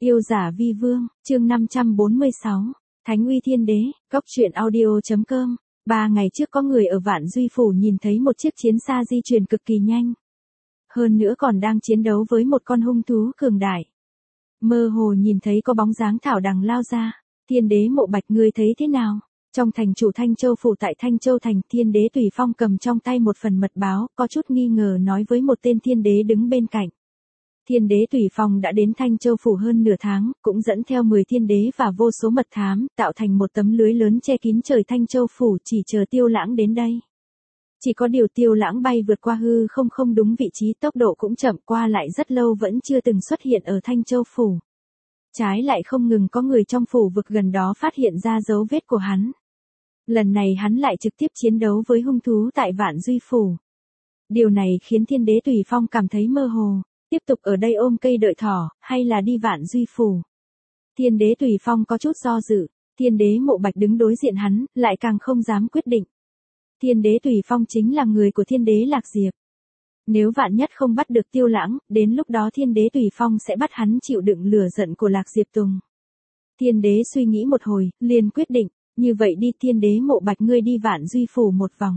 Yêu giả vi vương, chương 546, Thánh uy thiên đế, góc truyện audio.com. 3 ngày trước có người ở Vạn Duy Phủ nhìn thấy một chiếc chiến xa di chuyển cực kỳ nhanh. Hơn nữa còn đang chiến đấu với một con hung thú cường đại. Mơ hồ nhìn thấy có bóng dáng Thảo Đằng lao ra. Thiên đế Mộ Bạch, ngươi thấy thế nào? Trong thành chủ Thanh Châu Phủ tại Thanh Châu Thành, thiên đế Tùy Phong cầm trong tay một phần mật báo, có chút nghi ngờ nói với một tên thiên đế đứng bên cạnh. Thiên đế Tùy Phong đã đến Thanh Châu Phủ hơn nửa tháng, cũng dẫn theo 10 thiên đế và vô số mật thám, tạo thành một tấm lưới lớn che kín trời Thanh Châu Phủ, chỉ chờ Tiêu Lãng đến đây. Chỉ có điều Tiêu Lãng bay vượt qua hư không đúng vị trí, tốc độ cũng chậm, qua lại rất lâu vẫn chưa từng xuất hiện ở Thanh Châu Phủ. Trái lại không ngừng có người trong phủ vực gần đó phát hiện ra dấu vết của hắn. Lần này hắn lại trực tiếp chiến đấu với hung thú tại Vạn Duy Phủ. Điều này khiến thiên đế Tùy Phong cảm thấy mơ hồ. Tiếp tục ở đây ôm cây đợi thỏ, hay là đi Vạn Duy Phủ? Thiên đế Tùy Phong có chút do dự, thiên đế Mộ Bạch đứng đối diện hắn, lại càng không dám quyết định. Thiên đế Tùy Phong chính là người của thiên đế Lạc Diệp. Nếu vạn nhất không bắt được Tiêu Lãng, đến lúc đó thiên đế Tùy Phong sẽ bắt hắn chịu đựng lửa giận của Lạc Diệp Tùng. Thiên đế suy nghĩ một hồi, liền quyết định, như vậy đi thiên đế Mộ Bạch, ngươi đi Vạn Duy Phủ một vòng.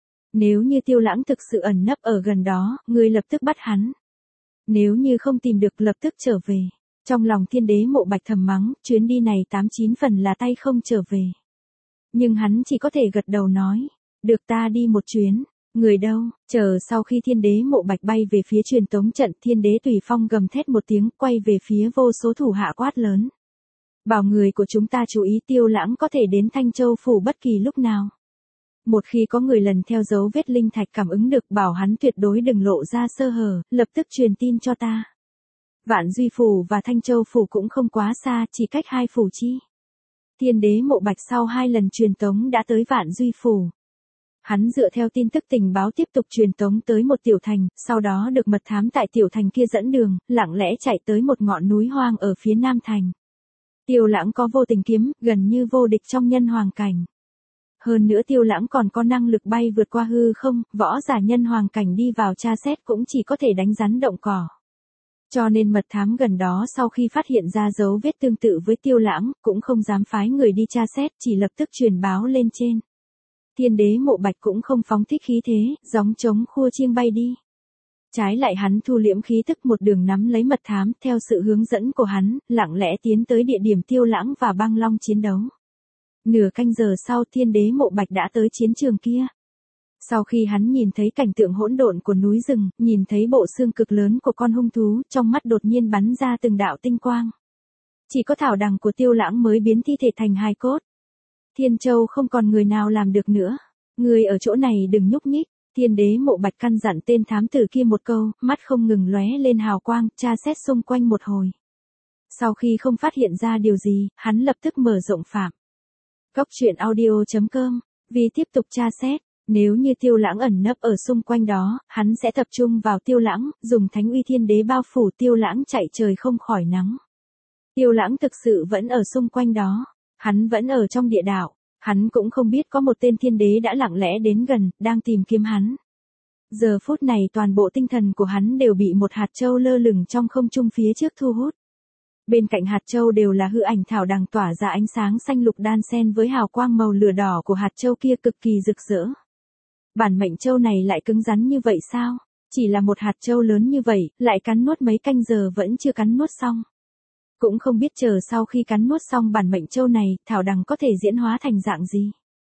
Nếu như Tiêu Lãng thực sự ẩn nấp ở gần đó, ngươi lập tức bắt hắn. Nếu như không tìm được lập tức trở về. Trong lòng thiên đế Mộ Bạch thầm mắng, chuyến đi này 89 phần là tay không trở về. Nhưng hắn chỉ có thể gật đầu nói, được, ta đi một chuyến. Người đâu? Chờ sau khi thiên đế Mộ Bạch bay về phía truyền tống trận, thiên đế Tùy Phong gầm thét một tiếng, quay về phía vô số thủ hạ quát lớn. Bảo người của chúng ta chú ý, Tiêu Lãng có thể đến Thanh Châu Phủ bất kỳ lúc nào. Một khi có người lần theo dấu vết linh thạch cảm ứng được, bảo hắn tuyệt đối đừng lộ ra sơ hở, lập tức truyền tin cho ta. Vạn Duy Phủ và Thanh Châu Phủ cũng không quá xa, chỉ cách 2 phủ chi. Thiên đế Mộ Bạch sau 2 lần truyền tống đã tới Vạn Duy Phủ. Hắn dựa theo tin tức tình báo tiếp tục truyền tống tới một tiểu thành, sau đó được mật thám tại tiểu thành kia dẫn đường, lặng lẽ chạy tới một ngọn núi hoang ở phía nam thành. Tiêu Lãng có vô tình kiếm, gần như vô địch trong nhân hoàng cảnh. Hơn nữa Tiêu Lãng còn có năng lực bay vượt qua hư không, võ giả nhân hoàng cảnh đi vào tra xét cũng chỉ có thể đánh rắn động cỏ. Cho nên mật thám gần đó sau khi phát hiện ra dấu vết tương tự với Tiêu Lãng, cũng không dám phái người đi tra xét, chỉ lập tức truyền báo lên trên. Thiên đế Mộ Bạch cũng không phóng thích khí thế, gióng trống khua chiêng bay đi. Trái lại hắn thu liễm khí tức, một đường nắm lấy mật thám, theo sự hướng dẫn của hắn, lặng lẽ tiến tới địa điểm Tiêu Lãng và Băng Long chiến đấu. Nửa canh giờ sau, thiên đế Mộ Bạch đã tới chiến trường kia. Sau khi hắn nhìn thấy cảnh tượng hỗn độn của núi rừng, nhìn thấy bộ xương cực lớn của con hung thú, trong mắt đột nhiên bắn ra từng đạo tinh quang. Chỉ có Thảo Đằng của Tiêu Lãng mới biến thi thể thành hài cốt. Thiên Châu không còn người nào làm được nữa. Người ở chỗ này đừng nhúc nhích. Thiên đế Mộ Bạch căn dặn tên thám tử kia một câu, mắt không ngừng lóe lên hào quang, tra xét xung quanh một hồi. Sau khi không phát hiện ra điều gì, hắn lập tức mở rộng phạm. Góc truyện audio.com. Vì tiếp tục tra xét, nếu như Tiêu Lãng ẩn nấp ở xung quanh đó, hắn sẽ tập trung vào Tiêu Lãng, dùng thánh uy thiên đế bao phủ Tiêu Lãng chạy trời không khỏi nắng. Tiêu Lãng thực sự vẫn ở xung quanh đó. Hắn vẫn ở trong địa đạo. Hắn cũng không biết có một tên thiên đế đã lặng lẽ đến gần, đang tìm kiếm hắn. Giờ phút này toàn bộ tinh thần của hắn đều bị một hạt châu lơ lửng trong không trung phía trước thu hút. Bên cạnh hạt châu đều là hư ảnh Thảo Đằng tỏa ra ánh sáng xanh lục đan xen với hào quang màu lửa đỏ của hạt châu kia cực kỳ rực rỡ. Bản mệnh châu này lại cứng rắn như vậy sao? Chỉ là một hạt châu lớn như vậy, lại cắn nuốt mấy canh giờ vẫn chưa cắn nuốt xong. Cũng không biết chờ sau khi cắn nuốt xong bản mệnh châu này, Thảo Đằng có thể diễn hóa thành dạng gì?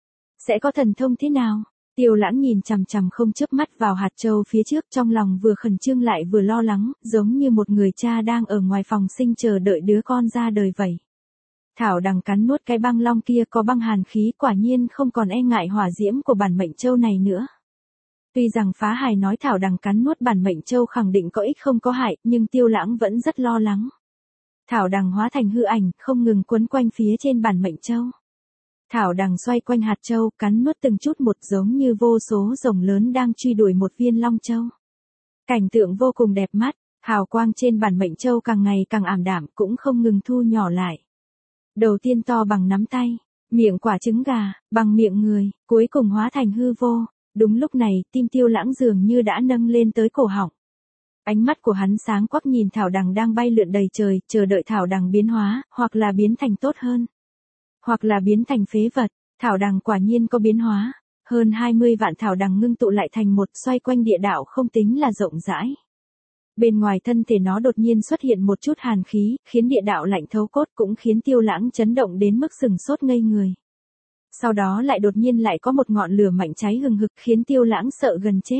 Sẽ có thần thông thế nào? Tiêu Lãng nhìn chằm chằm không chớp mắt vào hạt châu phía trước, trong lòng vừa khẩn trương lại vừa lo lắng, giống như một người cha đang ở ngoài phòng sinh chờ đợi đứa con ra đời vậy. Thảo Đằng cắn nuốt cái băng long kia có băng hàn khí, quả nhiên không còn e ngại hỏa diễm của bản mệnh châu này nữa. Tuy rằng Phá Hài nói Thảo Đằng cắn nuốt bản mệnh châu khẳng định có ích không có hại, nhưng Tiêu Lãng vẫn rất lo lắng. Thảo Đằng hóa thành hư ảnh, không ngừng quấn quanh phía trên bản mệnh châu. Thảo Đằng xoay quanh hạt châu, cắn nuốt từng chút một, giống như vô số rồng lớn đang truy đuổi một viên long châu. Cảnh tượng vô cùng đẹp mắt, hào quang trên bản mệnh châu càng ngày càng ảm đạm, cũng không ngừng thu nhỏ lại. Đầu tiên to bằng nắm tay, miệng quả trứng gà, bằng miệng người, cuối cùng hóa thành hư vô. Đúng lúc này, tim Tiêu Lãng dường như đã nâng lên tới cổ họng. Ánh mắt của hắn sáng quắc nhìn thảo đằng đang bay lượn đầy trời, chờ đợi thảo đằng biến hóa, hoặc là biến thành tốt hơn, hoặc là biến thành phế vật. Thảo đằng quả nhiên có biến hóa. Hơn 20 vạn thảo đằng ngưng tụ lại thành một, xoay quanh địa đạo không tính là rộng rãi. Bên ngoài thân thể nó đột nhiên xuất hiện một chút hàn khí, khiến địa đạo lạnh thấu cốt, cũng khiến Tiêu Lãng chấn động đến mức sừng sốt ngây người. Sau đó lại đột nhiên lại có một ngọn lửa mạnh cháy hừng hực, khiến Tiêu Lãng sợ gần chết.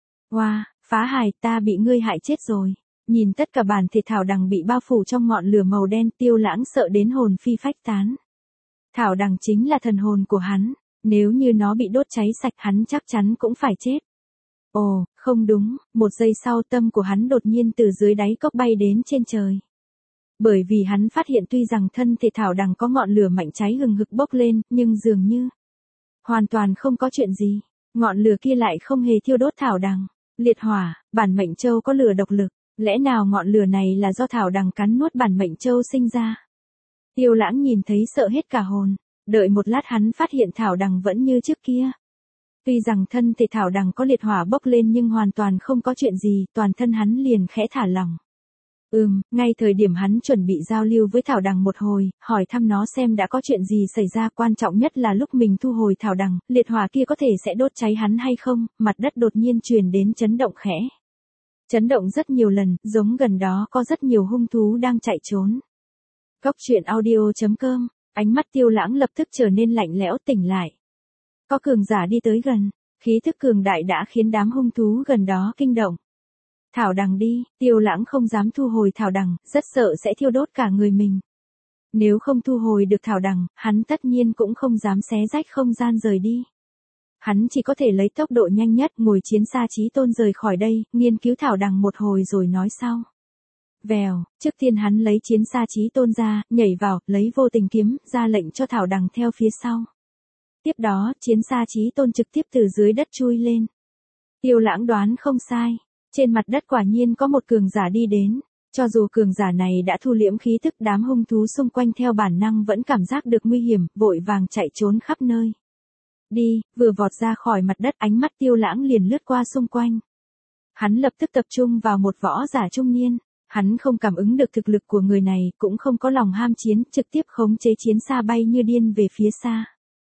Oa, phá hài, ta bị ngươi hại chết rồi. Nhìn tất cả bản thể thảo đằng bị bao phủ trong ngọn lửa màu đen, Tiêu Lãng sợ đến hồn phi phách tán. Thảo đằng chính là thần hồn của hắn, nếu như nó bị đốt cháy sạch hắn chắc chắn cũng phải chết. Ồ, không đúng, một giây sau tâm của hắn đột nhiên từ dưới đáy cốc bay đến trên trời. Bởi vì hắn phát hiện tuy rằng thân thể thảo đằng có ngọn lửa mạnh cháy hừng hực bốc lên, nhưng dường như hoàn toàn không có chuyện gì. Ngọn lửa kia lại không hề thiêu đốt thảo đằng. Liệt hỏa, bản mệnh châu có lửa độc lực, lẽ nào ngọn lửa này là do thảo đằng cắn nuốt bản mệnh châu sinh ra? Tiêu Lãng nhìn thấy sợ hết cả hồn, đợi một lát hắn phát hiện thảo đằng vẫn như trước kia. Tuy rằng thân thể thảo đằng có liệt hỏa bốc lên nhưng hoàn toàn không có chuyện gì, toàn thân hắn liền khẽ thả lỏng. Ngay thời điểm hắn chuẩn bị giao lưu với thảo đằng một hồi, hỏi thăm nó xem đã có chuyện gì xảy ra, quan trọng nhất là lúc mình thu hồi thảo đằng, liệt hỏa kia có thể sẽ đốt cháy hắn hay không, mặt đất đột nhiên truyền đến chấn động khẽ. Chấn động rất nhiều lần, giống gần đó có rất nhiều hung thú đang chạy trốn. Cốc truyện audio.com, ánh mắt Tiêu Lãng lập tức trở nên lạnh lẽo, tỉnh lại. Có cường giả đi tới gần, khí thức cường đại đã khiến đám hung thú gần đó kinh động. Thảo đằng đi, Tiêu Lãng không dám thu hồi thảo đằng, rất sợ sẽ thiêu đốt cả người mình. Nếu không thu hồi được thảo đằng, hắn tất nhiên cũng không dám xé rách không gian rời đi. Hắn chỉ có thể lấy tốc độ nhanh nhất ngồi chiến xa chí tôn rời khỏi đây, nghiên cứu thảo đằng một hồi rồi nói sau. Vèo, trước tiên hắn lấy chiến xa chí tôn ra, nhảy vào, lấy vô tình kiếm, ra lệnh cho thảo đằng theo phía sau. Tiếp đó, chiến xa chí tôn trực tiếp từ dưới đất chui lên. Tiêu Lãng đoán không sai. Trên mặt đất quả nhiên có một cường giả đi đến. Cho dù cường giả này đã thu liễm khí thức, đám hung thú xung quanh theo bản năng vẫn cảm giác được nguy hiểm, vội vàng chạy trốn khắp nơi. Đi, vừa vọt ra khỏi mặt đất, ánh mắt Tiêu Lãng liền lướt qua xung quanh. Hắn lập tức tập trung vào một võ giả trung niên. Hắn không cảm ứng được thực lực của người này, cũng không có lòng ham chiến, trực tiếp khống chế chiến xa bay như điên về phía xa.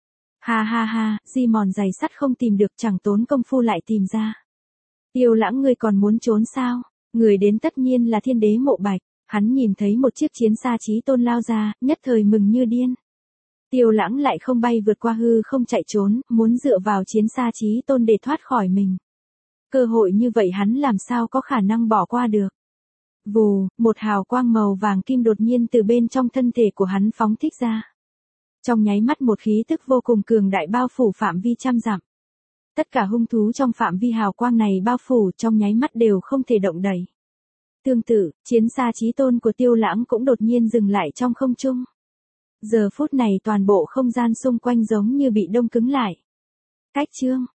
Ha ha ha, di mòn giày sắt không tìm được, chẳng tốn công phu lại tìm ra. Tiêu Lãng, ngươi còn muốn trốn sao? Người đến tất nhiên là Thiên Đế Mộ Bạch. Hắn nhìn thấy một chiếc chiến xa chí tôn lao ra, nhất thời mừng như điên. Tiêu Lãng lại không bay vượt qua hư không chạy trốn, muốn dựa vào chiến xa chí tôn để thoát khỏi mình. Cơ hội như vậy hắn làm sao có khả năng bỏ qua được. Vù, một hào quang màu vàng kim đột nhiên từ bên trong thân thể của hắn phóng thích ra. Trong nháy mắt một khí tức vô cùng cường đại bao phủ phạm vi trăm dặm. Tất cả hung thú trong phạm vi hào quang này bao phủ trong nháy mắt đều không thể động đậy. Tương tự, chiến xa chí tôn của Tiêu Lãng cũng đột nhiên dừng lại trong không trung. Giờ phút này toàn bộ không gian xung quanh giống như bị đông cứng lại. Cách chương